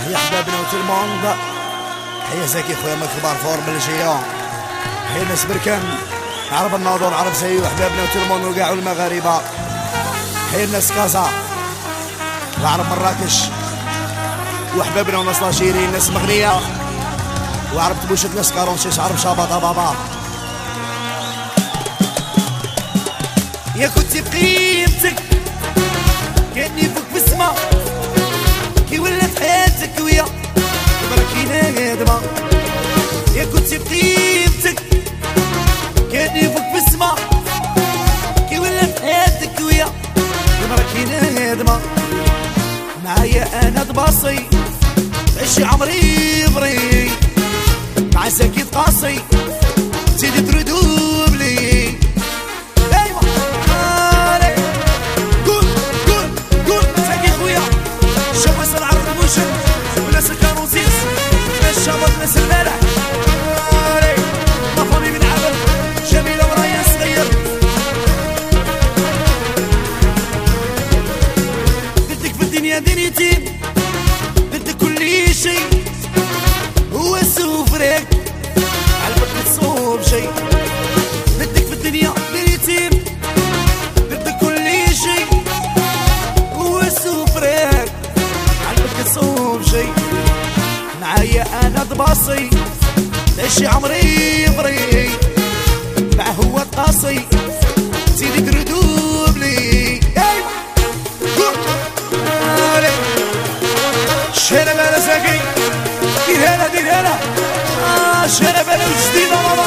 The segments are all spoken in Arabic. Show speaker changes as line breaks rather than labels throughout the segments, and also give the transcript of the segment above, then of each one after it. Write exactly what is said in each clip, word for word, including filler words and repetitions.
يا حبابنا وتلموند، هيا زكي خويا من كبار فور بلجيا، هيا ناس بركان، عرب الناظور، عرب زي وحبابنا وتلموند وكاع المغاربة، هيا الناس كازا وعرب مراكش وحبابنا وناس لاجيري، ناس مغنية وعرب تبوشت، ناس كارونسيس، عرب شابطة بابا.
يا كنتي بقيمتك كأني فوق في السما، كي ولات حياتك ويا براكي نادمة. يا كنتي بقيمتك كأني فوق في السما، كي ولات حياتك ويا براكي نادمة. معايا انا ضباصي عشي عمري بري، مع ساكيت قاصي سيدي تردوب لي. وناس الكاروسيس، ناس شابط، ناس المالح، طفامي من عبد جميلة ورايا صغير. بدك في الدنيا دنيتين، بدك كل شي هو سوفريك عالبك تصوب شي. بدك في الدنيا دنيتين، بدك كل شي هو سوفريك صوب شي. معايا انا ضباصي ماشي عمري بري، مع هو القاصي سيدي تردوب لي. شيرة بالا ساكي، دير هلا دير هلا، آه شيرة بالا جديدة بابا.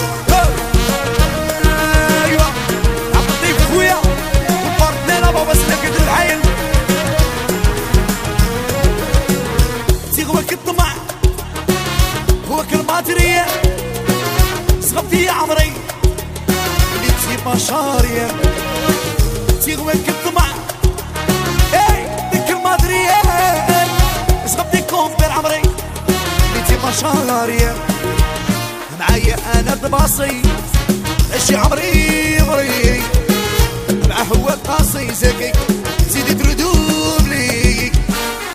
ايوا عبد الطيب خويا وبارتنينا بابا سلاكة العين. هو كالطمع هو كالماترية، صغبتي يا عمري وليتي بشارية. تي هو كالطمع اي ديك الماترية، صغبتي كومبير عمري وليتي بشارية. معايا انا ضباصي ماشي عمري بري، مع هو القاصي زكي سيدي